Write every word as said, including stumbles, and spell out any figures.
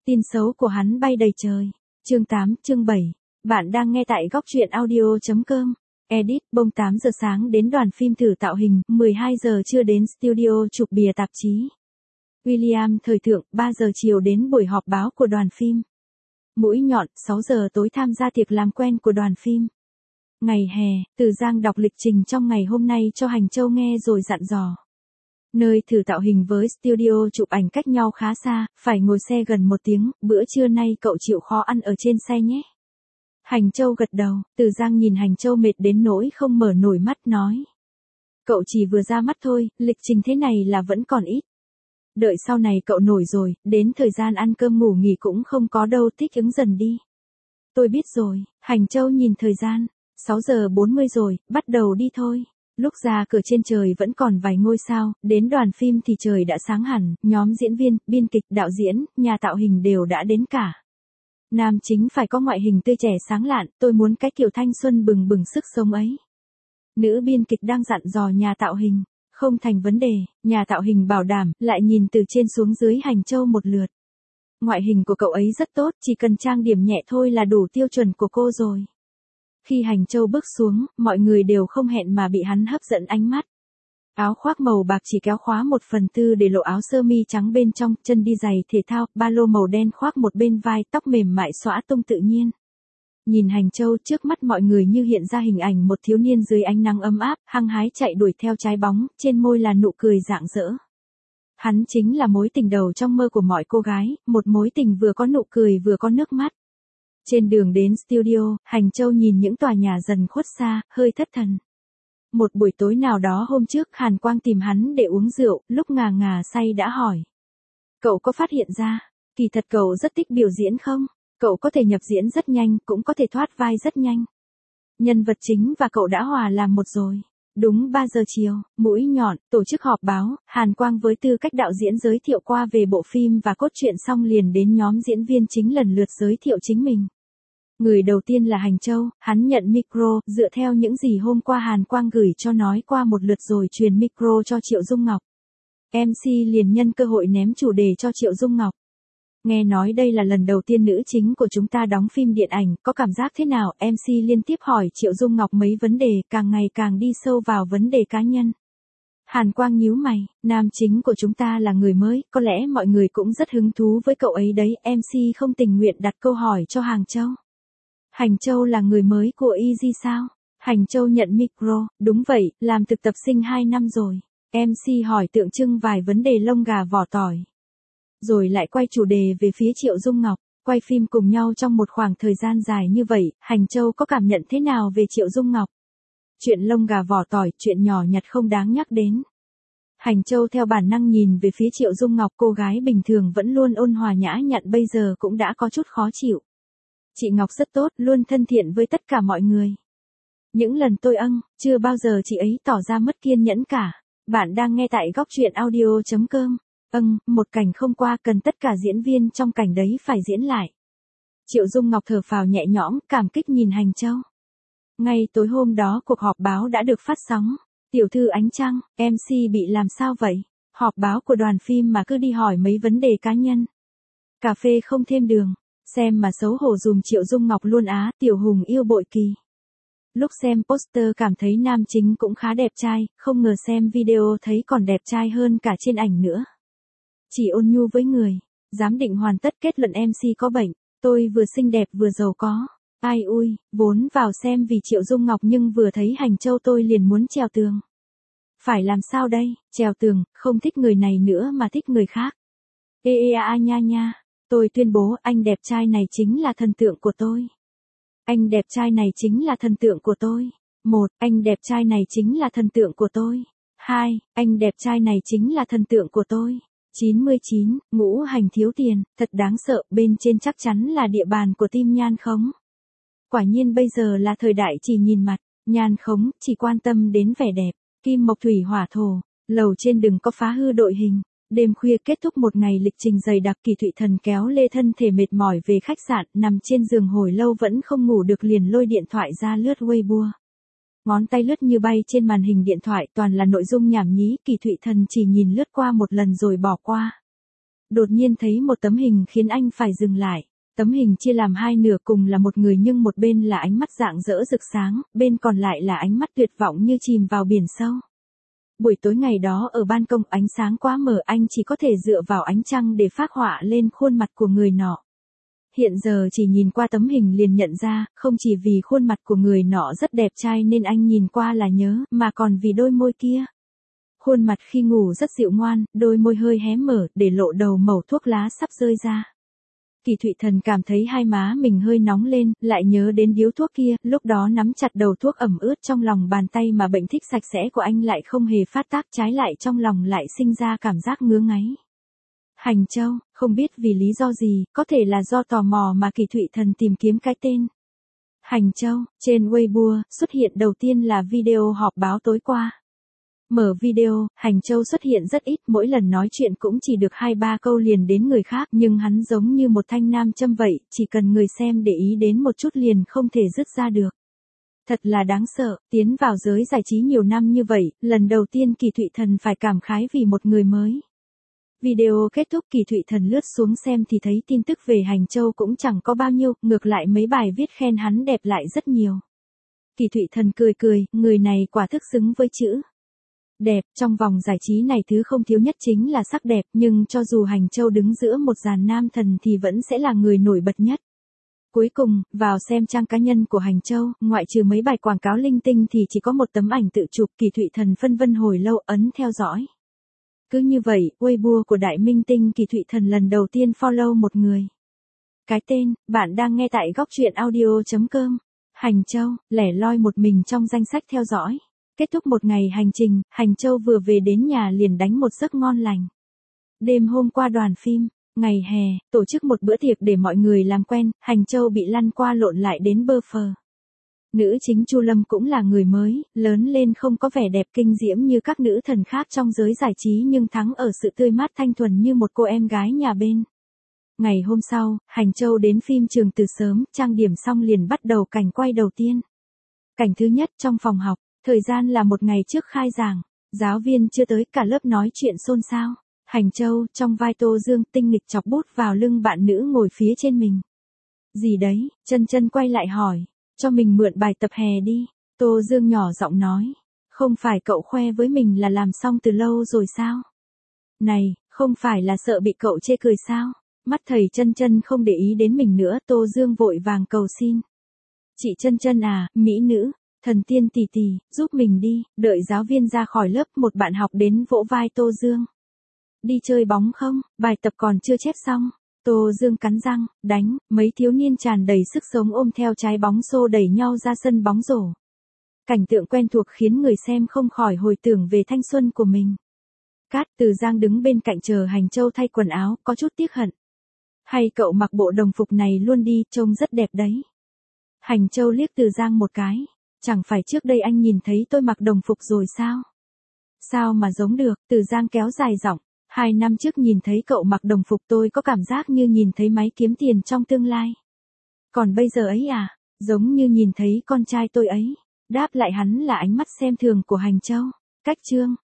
Tin xấu của hắn bay đầy trời. Chương tám, chương bảy. Bạn đang nghe tại góc truyện audio chấm com. Edit, bông tám giờ sáng đến đoàn phim thử tạo hình, mười hai giờ trưa đến studio chụp bìa tạp chí. William thời thượng, ba giờ chiều đến buổi họp báo của đoàn phim. Mũi nhọn, sáu giờ tối tham gia tiệc làm quen của đoàn phim. Ngày hè, Từ Giang đọc lịch trình trong ngày hôm nay cho Hành Châu nghe rồi dặn dò. Nơi thử tạo hình với studio chụp ảnh cách nhau khá xa, phải ngồi xe gần một tiếng, bữa trưa nay cậu chịu khó ăn ở trên xe nhé. Hành Châu gật đầu, Từ Giang nhìn Hành Châu mệt đến nỗi không mở nổi mắt nói. Cậu chỉ vừa ra mắt thôi, lịch trình thế này là vẫn còn ít. Đợi sau này cậu nổi rồi, đến thời gian ăn cơm ngủ nghỉ cũng không có đâu, thích ứng dần đi. Tôi biết rồi, Hành Châu nhìn thời gian, sáu giờ bốn mươi rồi, bắt đầu đi thôi. Lúc ra cửa trên trời vẫn còn vài ngôi sao, đến đoàn phim thì trời đã sáng hẳn, nhóm diễn viên, biên kịch, đạo diễn, nhà tạo hình đều đã đến cả. Nam chính phải có ngoại hình tươi trẻ sáng lạn, tôi muốn cái kiểu thanh xuân bừng bừng sức sống ấy. Nữ biên kịch đang dặn dò nhà tạo hình, không thành vấn đề, nhà tạo hình bảo đảm, lại nhìn từ trên xuống dưới Hành Châu một lượt. Ngoại hình của cậu ấy rất tốt, chỉ cần trang điểm nhẹ thôi là đủ tiêu chuẩn của cô rồi. Khi Hành Châu bước xuống, mọi người đều không hẹn mà bị hắn hấp dẫn ánh mắt. Áo khoác màu bạc chỉ kéo khóa một phần tư để lộ áo sơ mi trắng bên trong, chân đi giày thể thao, ba lô màu đen khoác một bên vai, tóc mềm mại xõa tung tự nhiên. Nhìn Hành Châu, trước mắt mọi người như hiện ra hình ảnh một thiếu niên dưới ánh nắng ấm áp, hăng hái chạy đuổi theo trái bóng, trên môi là nụ cười rạng rỡ. Hắn chính là mối tình đầu trong mơ của mọi cô gái, một mối tình vừa có nụ cười vừa có nước mắt. Trên đường đến studio, Hành Châu nhìn những tòa nhà dần khuất xa, hơi thất thần. Một buổi tối nào đó hôm trước, Hàn Quang tìm hắn để uống rượu, lúc ngà ngà say đã hỏi. Cậu có phát hiện ra, kỳ thật cậu rất thích biểu diễn không? Cậu có thể nhập diễn rất nhanh, cũng có thể thoát vai rất nhanh. Nhân vật chính và cậu đã hòa làm một rồi. Đúng ba giờ chiều, mũi nhọn, tổ chức họp báo, Hàn Quang với tư cách đạo diễn giới thiệu qua về bộ phim và cốt truyện xong liền đến nhóm diễn viên chính lần lượt giới thiệu chính mình. Người đầu tiên là Hành Châu, hắn nhận micro, dựa theo những gì hôm qua Hàn Quang gửi cho nói qua một lượt rồi truyền micro cho Triệu Dung Ngọc. em xê liền nhân cơ hội ném chủ đề cho Triệu Dung Ngọc. Nghe nói đây là lần đầu tiên nữ chính của chúng ta đóng phim điện ảnh, có cảm giác thế nào? em xê liên tiếp hỏi Triệu Dung Ngọc mấy vấn đề, càng ngày càng đi sâu vào vấn đề cá nhân. Hàn Quang nhíu mày, nam chính của chúng ta là người mới, có lẽ mọi người cũng rất hứng thú với cậu ấy đấy, em xê không tình nguyện đặt câu hỏi cho Hàng Châu. Hành Châu là người mới của Easy sao? Hành Châu nhận micro, đúng vậy, làm thực tập sinh hai năm rồi. em xê hỏi tượng trưng vài vấn đề lông gà vỏ tỏi. Rồi lại quay chủ đề về phía Triệu Dung Ngọc, quay phim cùng nhau trong một khoảng thời gian dài như vậy, Hành Châu có cảm nhận thế nào về Triệu Dung Ngọc? Chuyện lông gà vỏ tỏi, chuyện nhỏ nhặt không đáng nhắc đến. Hành Châu theo bản năng nhìn về phía Triệu Dung Ngọc, cô gái bình thường vẫn luôn ôn hòa nhã nhặn bây giờ cũng đã có chút khó chịu. Chị Ngọc rất tốt, luôn thân thiện với tất cả mọi người. Những lần tôi âng, chưa bao giờ chị ấy tỏ ra mất kiên nhẫn cả. Bạn đang nghe tại góc truyện audio chấm com. Âng, một cảnh không qua cần tất cả diễn viên trong cảnh đấy phải diễn lại. Triệu Dung Ngọc thở phào nhẹ nhõm, cảm kích nhìn Hành Châu. Ngay tối hôm đó cuộc họp báo đã được phát sóng. Tiểu thư Ánh Trăng, em xê bị làm sao vậy? Họp báo của đoàn phim mà cứ đi hỏi mấy vấn đề cá nhân. Cà phê không thêm đường. Xem mà xấu hổ dùm Triệu Dung Ngọc luôn á, Tiểu Hùng yêu bội kỳ. Lúc xem poster cảm thấy nam chính cũng khá đẹp trai, không ngờ xem video thấy còn đẹp trai hơn cả trên ảnh nữa. Chỉ ôn nhu với người, giám định hoàn tất kết luận em xê có bệnh, tôi vừa xinh đẹp vừa giàu có. Ai ui, vốn vào xem vì Triệu Dung Ngọc nhưng vừa thấy Hành Châu tôi liền muốn trèo tường. Phải làm sao đây, trèo tường, không thích người này nữa mà thích người khác. Ê ê a nha nha. Tôi tuyên bố anh đẹp trai này chính là thần tượng của tôi. Anh đẹp trai này chính là thần tượng của tôi. Một, anh đẹp trai này chính là thần tượng của tôi. Hai, anh đẹp trai này chính là thần tượng của tôi. chín mươi chín, Ngũ Hành thiếu tiền, thật đáng sợ, bên trên chắc chắn là địa bàn của team Nhan Khống. Quả nhiên bây giờ là thời đại chỉ nhìn mặt, Nhan Khống chỉ quan tâm đến vẻ đẹp, kim mộc thủy hỏa thổ, lầu trên đừng có phá hư đội hình. Đêm khuya kết thúc một ngày lịch trình dày đặc, Kỳ Thụy Thần kéo lê thân thể mệt mỏi về khách sạn, nằm trên giường hồi lâu vẫn không ngủ được liền lôi điện thoại ra lướt Weibo. Ngón tay lướt như bay trên màn hình điện thoại toàn là nội dung nhảm nhí, Kỳ Thụy Thần chỉ nhìn lướt qua một lần rồi bỏ qua. đột nhiên thấy một tấm hình khiến anh phải dừng lại. Tấm hình chia làm hai nửa, cùng là một người nhưng một bên là ánh mắt rạng rỡ rực sáng, bên còn lại là ánh mắt tuyệt vọng như chìm vào biển sâu. Buổi tối ngày đó ở ban công ánh sáng quá mờ, anh chỉ có thể dựa vào ánh trăng để phác họa lên khuôn mặt của người nọ. Hiện giờ chỉ nhìn qua tấm hình liền nhận ra, không chỉ vì khuôn mặt của người nọ rất đẹp trai nên anh nhìn qua là nhớ, mà còn vì đôi môi kia. Khuôn mặt khi ngủ rất dịu ngoan, đôi môi hơi hé mở, để lộ đầu mẩu thuốc lá sắp rơi ra. Kỳ Thụy Thần cảm thấy hai má mình hơi nóng lên, lại nhớ đến điếu thuốc kia, lúc đó nắm chặt đầu thuốc ẩm ướt trong lòng bàn tay mà bệnh thích sạch sẽ của anh lại không hề phát tác, trái lại trong lòng lại sinh ra cảm giác ngứa ngáy. Hành Châu, không biết vì lý do gì, có thể là do tò mò mà Kỳ Thụy Thần tìm kiếm cái tên. Hành Châu, trên Weibo, xuất hiện đầu tiên là video họp báo tối qua. Mở video, Hành Châu xuất hiện rất ít, mỗi lần nói chuyện cũng chỉ được hai ba câu liền đến người khác, nhưng hắn giống như một thanh nam châm vậy, chỉ cần người xem để ý đến một chút liền không thể dứt ra được. Thật là đáng sợ, tiến vào giới giải trí nhiều năm như vậy, lần đầu tiên Kỳ Thụy Thần phải cảm khái vì một người mới. Video kết thúc, Kỳ Thụy Thần lướt xuống xem thì thấy tin tức về Hành Châu cũng chẳng có bao nhiêu, ngược lại mấy bài viết khen hắn đẹp lại rất nhiều. Kỳ Thụy Thần cười cười, người này quả thực xứng với chữ đẹp. Trong vòng giải trí này thứ không thiếu nhất chính là sắc đẹp, nhưng cho dù Hành Châu đứng giữa một dàn nam thần thì vẫn sẽ là người nổi bật nhất. Cuối cùng, vào xem trang cá nhân của Hành Châu, ngoại trừ mấy bài quảng cáo linh tinh thì chỉ có một tấm ảnh tự chụp. Kỳ Thụy Thần phân vân hồi lâu, ấn theo dõi. Cứ như vậy, Weibo của đại minh tinh Kỳ Thụy Thần lần đầu tiên follow một người. Cái tên, bạn đang nghe tại góc truyện audio chấm com. Hành Châu, lẻ loi một mình trong danh sách theo dõi. Kết thúc một ngày hành trình, Hành Châu vừa về đến nhà liền đánh một giấc ngon lành. Đêm hôm qua đoàn phim, ngày hè, tổ chức một bữa tiệc để mọi người làm quen, Hành Châu bị lăn qua lộn lại đến bơ phờ. Nữ chính Chu Lâm cũng là người mới, lớn lên không có vẻ đẹp kinh diễm như các nữ thần khác trong giới giải trí nhưng thắng ở sự tươi mát thanh thuần như một cô em gái nhà bên. Ngày hôm sau, Hành Châu đến phim trường từ sớm, trang điểm xong liền bắt đầu cảnh quay đầu tiên. Cảnh thứ nhất trong phòng học, thời gian là một ngày trước khai giảng, giáo viên chưa tới, cả lớp nói chuyện xôn xao. Hành Châu, trong vai Tô Dương, tinh nghịch chọc bút vào lưng bạn nữ ngồi phía trên mình. Gì đấy, Chân Chân quay lại hỏi. Cho mình mượn bài tập hè đi. Tô Dương nhỏ giọng nói. Không phải cậu khoe với mình là làm xong từ lâu rồi sao? Này, không phải là sợ bị cậu chê cười sao? Mắt thầy Chân Chân không để ý đến mình nữa, Tô Dương vội vàng cầu xin. Chị Chân Chân à, mỹ nữ, thần tiên tỷ tỷ, giúp mình đi. Đợi giáo viên ra khỏi lớp, một bạn học đến vỗ vai Tô Dương. Đi chơi bóng không? Bài tập còn chưa chép xong. Tô Dương cắn răng, đánh, mấy thiếu niên tràn đầy sức sống ôm theo trái bóng xô đẩy nhau ra sân bóng rổ. Cảnh tượng quen thuộc khiến người xem không khỏi hồi tưởng về thanh xuân của mình. Cát, Từ Giang đứng bên cạnh chờ Hành Châu thay quần áo, có chút tiếc hận. Hay cậu mặc bộ đồng phục này luôn đi, trông rất đẹp đấy. Hành Châu liếc Từ Giang một cái. Chẳng phải trước đây anh nhìn thấy tôi mặc đồng phục rồi sao? Sao mà giống được, Từ Giang kéo dài giọng. Hai năm trước nhìn thấy cậu mặc đồng phục tôi có cảm giác như nhìn thấy máy kiếm tiền trong tương lai. Còn bây giờ ấy à, giống như nhìn thấy con trai tôi ấy. Đáp lại hắn là ánh mắt xem thường của Hành Châu. Cách chương.